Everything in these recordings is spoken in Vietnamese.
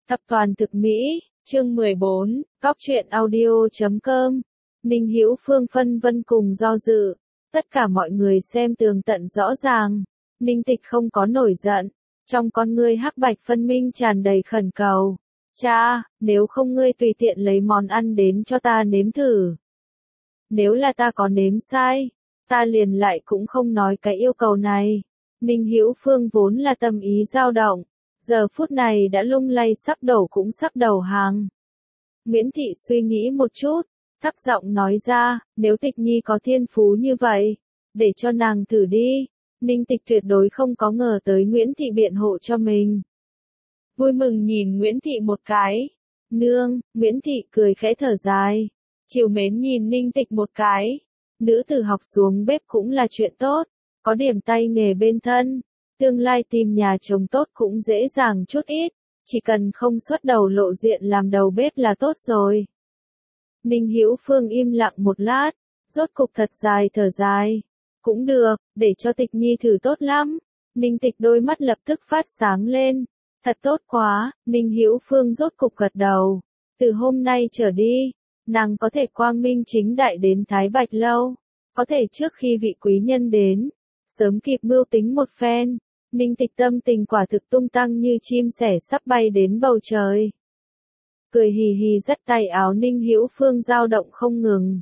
Tập toàn thực mỹ, chương 14, Cóc truyện audio.com. Ninh Hữu Phương phân vân cùng do dự. Tất cả mọi người xem tường tận rõ ràng. Ninh Tịch không có nổi giận. Trong con ngươi hắc bạch phân minh tràn đầy khẩn cầu. Cha, nếu không ngươi tùy tiện lấy món ăn đến cho ta nếm thử. Nếu là ta có nếm sai, ta liền lại cũng không nói cái yêu cầu này. Ninh Hữu Phương vốn là tâm ý dao động. Giờ phút này đã lung lay sắp đổ cũng sắp đầu hàng. Nguyễn Thị suy nghĩ một chút, thấp giọng nói ra, nếu Tịch Nhi có thiên phú như vậy, để cho nàng thử đi. Ninh Tịch tuyệt đối không có ngờ tới Nguyễn Thị biện hộ cho mình. Vui mừng nhìn Nguyễn Thị một cái. Nương, Nguyễn Thị cười khẽ thở dài. Trìu mến nhìn Ninh Tịch một cái. Nữ tử học xuống bếp cũng là chuyện tốt, có điểm tay nghề bên thân. Tương lai tìm nhà chồng tốt cũng dễ dàng chút ít, chỉ cần không xuất đầu lộ diện làm đầu bếp là tốt rồi. Ninh Hữu Phương im lặng một lát, rốt cục thật dài thở dài. Cũng được, để cho Tịch Nhi thử tốt lắm. Ninh Tịch đôi mắt lập tức phát sáng lên. Thật tốt quá, Ninh Hữu Phương rốt cục gật đầu. Từ hôm nay trở đi, nàng có thể quang minh chính đại đến Thái Bạch Lâu. Có thể trước khi vị quý nhân đến, sớm kịp mưu tính một phen. Ninh Tịch tâm tình quả thực tung tăng như chim sẻ sắp bay đến bầu trời. Cười hì hì dắt tay áo Ninh Hữu Phương dao động không ngừng.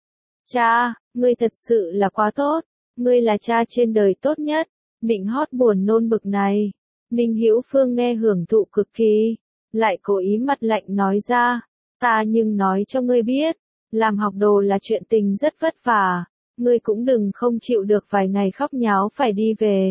Cha, ngươi thật sự là quá tốt, ngươi là cha trên đời tốt nhất, nịnh hót buồn nôn bực này. Ninh Hữu Phương nghe hưởng thụ cực kỳ, lại cố ý mặt lạnh nói ra, ta nhưng nói cho ngươi biết, làm học đồ là chuyện tình rất vất vả, ngươi cũng đừng không chịu được vài ngày khóc nháo phải đi về.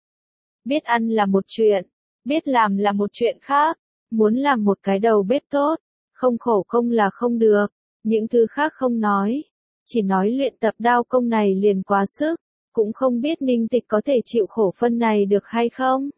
Biết ăn là một chuyện, biết làm là một chuyện khác, muốn làm một cái đầu bếp tốt, không khổ công là không được, những thứ khác không nói, chỉ nói luyện tập đao công này liền quá sức, cũng không biết Ninh Tịch có thể chịu khổ phân này được hay không.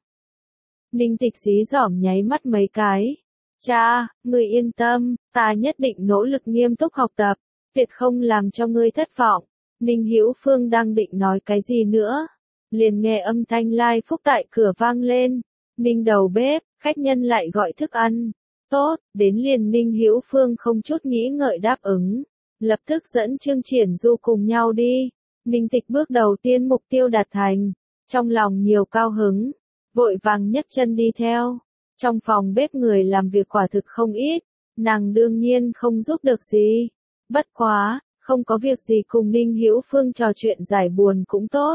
Ninh Tịch dí dỏm nháy mắt mấy cái, cha, ngươi yên tâm, ta nhất định nỗ lực nghiêm túc học tập, tuyệt không làm cho ngươi thất vọng. Ninh Hữu Phương đang định nói cái gì nữa. Liền nghe âm thanh lai phúc tại cửa vang lên. Ninh đầu bếp, khách nhân lại gọi thức ăn. Tốt, đến liền Ninh Hữu Phương không chút nghĩ ngợi đáp ứng. Lập tức dẫn Trương Triển Du cùng nhau đi. Ninh Tịch bước đầu tiên mục tiêu đạt thành. Trong lòng nhiều cao hứng. Vội vàng nhấc chân đi theo. Trong phòng bếp người làm việc quả thực không ít. Nàng đương nhiên không giúp được gì. Bất quá, không có việc gì cùng Ninh Hữu Phương trò chuyện giải buồn cũng tốt.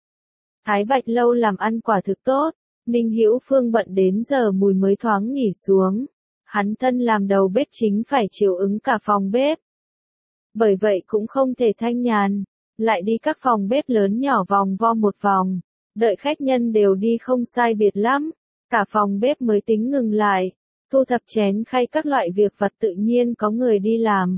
Thái Bạch Lâu làm ăn quả thực tốt, Ninh Hữu Phương bận đến giờ mùi mới thoáng nghỉ xuống. Hắn thân làm đầu bếp chính phải chiều ứng cả phòng bếp. Bởi vậy cũng không thể thanh nhàn, lại đi các phòng bếp lớn nhỏ vòng vo một vòng, đợi khách nhân đều đi không sai biệt lắm, cả phòng bếp mới tính ngừng lại, thu thập chén khay các loại việc vặt tự nhiên có người đi làm.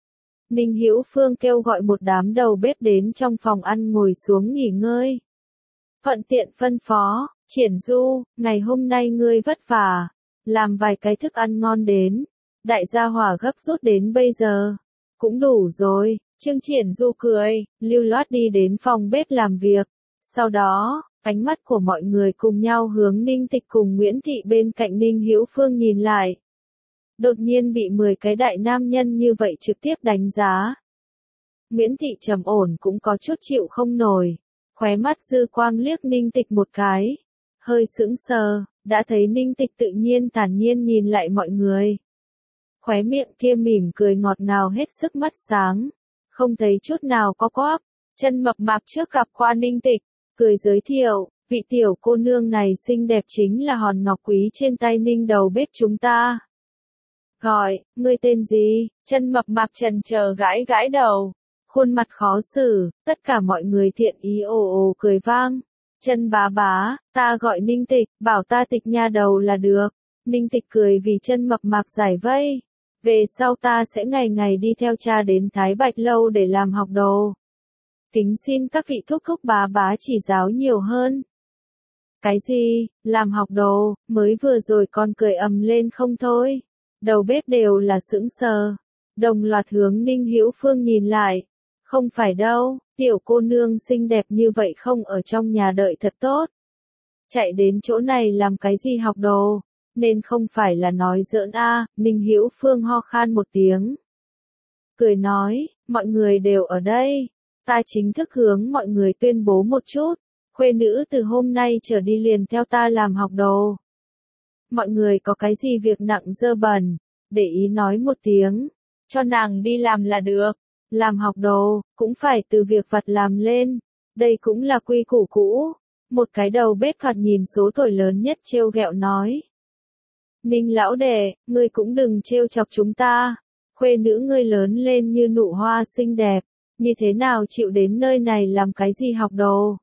Ninh Hữu Phương kêu gọi một đám đầu bếp đến trong phòng ăn ngồi xuống nghỉ ngơi. Thuận tiện phân phó, Triển Du, ngày hôm nay ngươi vất vả, làm vài cái thức ăn ngon đến, đại gia hỏa gấp rút đến bây giờ, cũng đủ rồi. Trương Triển Du cười, lưu loát đi đến phòng bếp làm việc, sau đó, ánh mắt của mọi người cùng nhau hướng Ninh Tịch cùng Nguyễn Thị bên cạnh Ninh Hữu Phương nhìn lại. Đột nhiên bị 10 cái đại nam nhân như vậy trực tiếp đánh giá. Nguyễn Thị trầm ổn cũng có chút chịu không nổi. Khóe mắt dư quang liếc Ninh Tịch một cái. Hơi sững sờ, đã thấy Ninh Tịch tự nhiên thản nhiên nhìn lại mọi người. Khóe miệng kia mỉm cười ngọt ngào hết sức mắt sáng. Không thấy chút nào có quắc. Chân mập mạp trước gặp qua Ninh Tịch, cười giới thiệu, vị tiểu cô nương này xinh đẹp chính là hòn ngọc quý trên tay Ninh đầu bếp chúng ta. Gọi, ngươi tên gì? Chân mập mạp chần chờ gãi gãi đầu. Khuôn mặt khó xử, tất cả mọi người thiện ý ồ ồ cười vang. Chân bá bá, ta gọi Ninh Tịch, bảo ta Tịch nha đầu là được. Ninh Tịch cười vì chân mập mạp giải vây. Về sau ta sẽ ngày ngày đi theo cha đến Thái Bạch Lâu để làm học đồ. Kính xin các vị thúc thúc bá bá chỉ giáo nhiều hơn. Cái gì, làm học đồ, mới vừa rồi con cười ầm lên không thôi. Đầu bếp đều là sững sờ. Đồng loạt hướng Ninh Hữu Phương nhìn lại. Không phải đâu, tiểu cô nương xinh đẹp như vậy không ở trong nhà đợi thật tốt. Chạy đến chỗ này làm cái gì học đồ, nên không phải là nói giỡn a. Ninh Hữu Phương ho khan một tiếng. Cười nói, mọi người đều ở đây. Ta chính thức hướng mọi người tuyên bố một chút. Khuê nữ từ hôm nay trở đi liền theo ta làm học đồ. Mọi người có cái gì việc nặng dơ bẩn, để ý nói một tiếng. Cho nàng đi làm là được. Làm học đồ, cũng phải từ việc vặt làm lên. Đây cũng là quy củ cũ. Một cái đầu bếp thoạt nhìn số tuổi lớn nhất trêu ghẹo nói. Ninh lão đệ, ngươi cũng đừng trêu chọc chúng ta. Khuê nữ ngươi lớn lên như nụ hoa xinh đẹp, như thế nào chịu đến nơi này làm cái gì học đồ?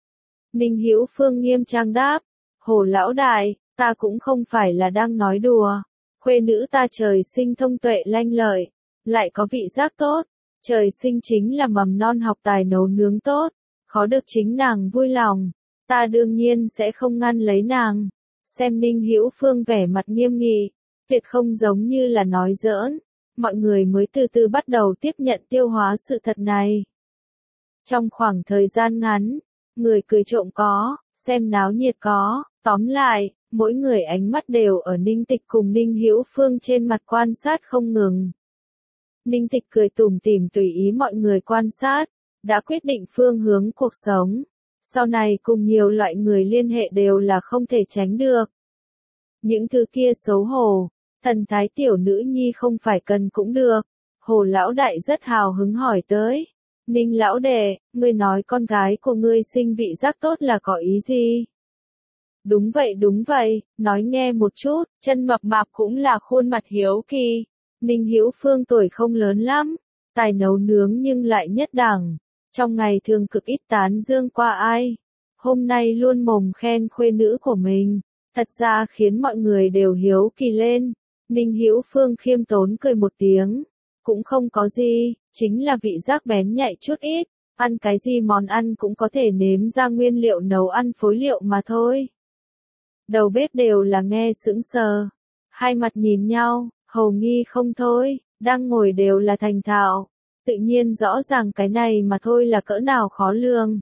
Ninh Hữu Phương nghiêm trang đáp, Hồ lão đại, ta cũng không phải là đang nói đùa. Khuê nữ ta trời sinh thông tuệ lanh lợi, lại có vị giác tốt, trời sinh chính là mầm non học tài nấu nướng tốt, khó được chính nàng vui lòng. Ta đương nhiên sẽ không ngăn lấy nàng. Xem Ninh Hữu Phương vẻ mặt nghiêm nghị, tuyệt không giống như là nói giỡn. Mọi người mới từ từ bắt đầu tiếp nhận tiêu hóa sự thật này. Trong khoảng thời gian ngắn, người cười trộm có, xem náo nhiệt có, tóm lại, mỗi người ánh mắt đều ở Ninh Tịch cùng Ninh Hữu Phương trên mặt quan sát không ngừng. Ninh Tịch cười tủm tỉm tùy ý mọi người quan sát, đã quyết định phương hướng cuộc sống. Sau này cùng nhiều loại người liên hệ đều là không thể tránh được. Những thứ kia xấu hổ, thần thái tiểu nữ nhi không phải cần cũng được. Hồ lão đại rất hào hứng hỏi tới. Ninh lão đệ, ngươi nói con gái của ngươi sinh vị giác tốt là có ý gì? Đúng vậy, nói nghe một chút, chân mập mạp cũng là khuôn mặt hiếu kỳ. Ninh Hữu Phương tuổi không lớn lắm, tài nấu nướng nhưng lại nhất đẳng. Trong ngày thường cực ít tán dương qua ai. Hôm nay luôn mồm khen khuê nữ của mình, thật ra khiến mọi người đều hiếu kỳ lên. Ninh Hữu Phương khiêm tốn cười một tiếng, cũng không có gì, chính là vị giác bén nhạy chút ít, ăn cái gì món ăn cũng có thể nếm ra nguyên liệu nấu ăn phối liệu mà thôi. Đầu bếp đều là nghe sững sờ, hai mặt nhìn nhau, hầu nghi không thôi, đang ngồi đều là thành thạo, tự nhiên rõ ràng cái này mà thôi là cỡ nào khó lường.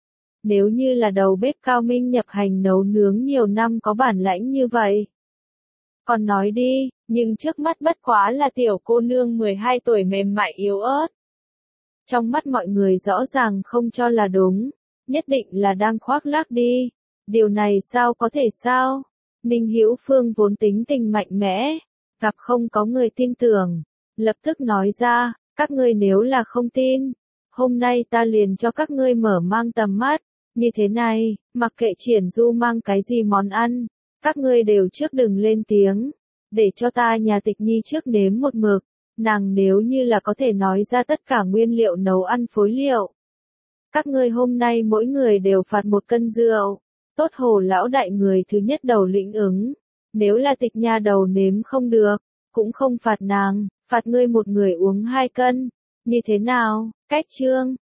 Nếu như là đầu bếp cao minh nhập hành nấu nướng nhiều năm có bản lãnh như vậy. Còn nói đi, nhưng trước mắt bất quá là tiểu cô nương 12 tuổi mềm mại yếu ớt. Trong mắt mọi người rõ ràng không cho là đúng, nhất định là đang khoác lác đi. Điều này sao có thể sao? Ninh Hữu Phương vốn tính tình mạnh mẽ, gặp không có người tin tưởng, lập tức nói ra, các ngươi nếu là không tin, hôm nay ta liền cho các ngươi mở mang tầm mắt, như thế này, mặc kệ Triển Du mang cái gì món ăn, các ngươi đều trước đừng lên tiếng, để cho ta nhà Tịch Nhi trước nếm một mực, nàng nếu như là có thể nói ra tất cả nguyên liệu nấu ăn phối liệu. Các ngươi hôm nay mỗi người đều phạt 1 cân rượu, tốt Hồ lão đại người thứ nhất đầu lĩnh ứng, nếu là Tịch nha đầu nếm không được, cũng không phạt nàng, phạt ngươi một người uống 2 cân, như thế nào, cách chương.